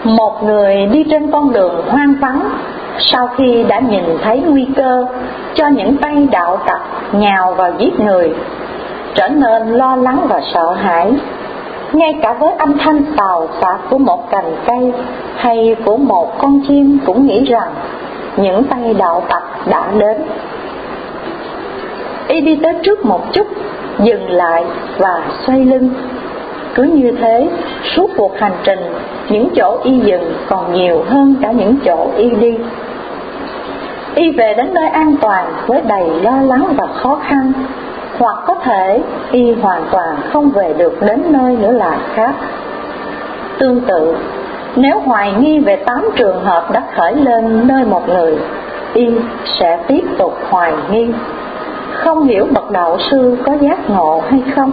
Một người đi trên con đường hoang vắng, sau khi đã nhìn thấy nguy cơ cho những tay đạo tặc nhào vào giết người, trở nên lo lắng và sợ hãi. Ngay cả với âm thanh xào xạc của một cành cây hay của một con chim cũng nghĩ rằng những tay đạo tặc đã đến. Y đi tới trước một chút, dừng lại và xoay lưng. Cứ như thế, suốt cuộc hành trình, những chỗ y dừng còn nhiều hơn cả những chỗ y đi. Y về đến nơi an toàn với đầy lo lắng và khó khăn, hoặc có thể y hoàn toàn không về được đến nơi nữa là khác. Tương tự, nếu hoài nghi về 8 trường hợp đã khởi lên nơi một người, y sẽ tiếp tục hoài nghi, không hiểu bậc đạo sư có giác ngộ hay không,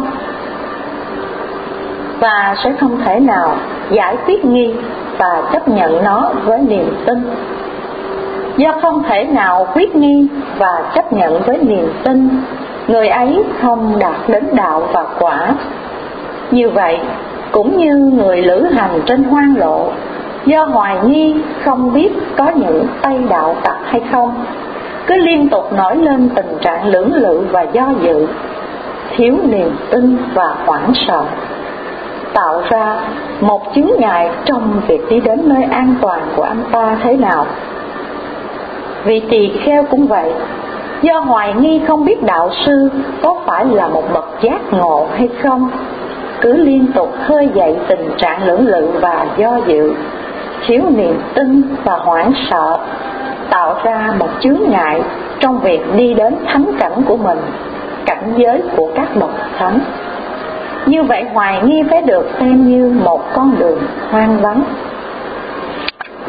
và sẽ không thể nào giải quyết nghi và chấp nhận nó với niềm tin. Do không thể nào quyết nghi và chấp nhận với niềm tin, người ấy không đạt đến đạo và quả. Như vậy, cũng như người lữ hành trên hoang lộ, do hoài nghi không biết có những tay đạo tặc hay không, cứ liên tục nổi lên tình trạng lưỡng lự và do dự, thiếu niềm tin và hoảng sợ, tạo ra một chướng ngại trong việc đi đến nơi an toàn của anh ta thế nào. Vị tỳ kheo cũng vậy, do hoài nghi không biết đạo sư có phải là một bậc giác ngộ hay không, cứ liên tục khơi dậy tình trạng lưỡng lự và do dự, thiếu niềm tin và hoảng sợ, tạo ra một chướng ngại trong việc đi đến thánh cảnh của mình, cảnh giới của các bậc thánh. Như vậy hoài nghi phải được xem như một con đường hoang vắng.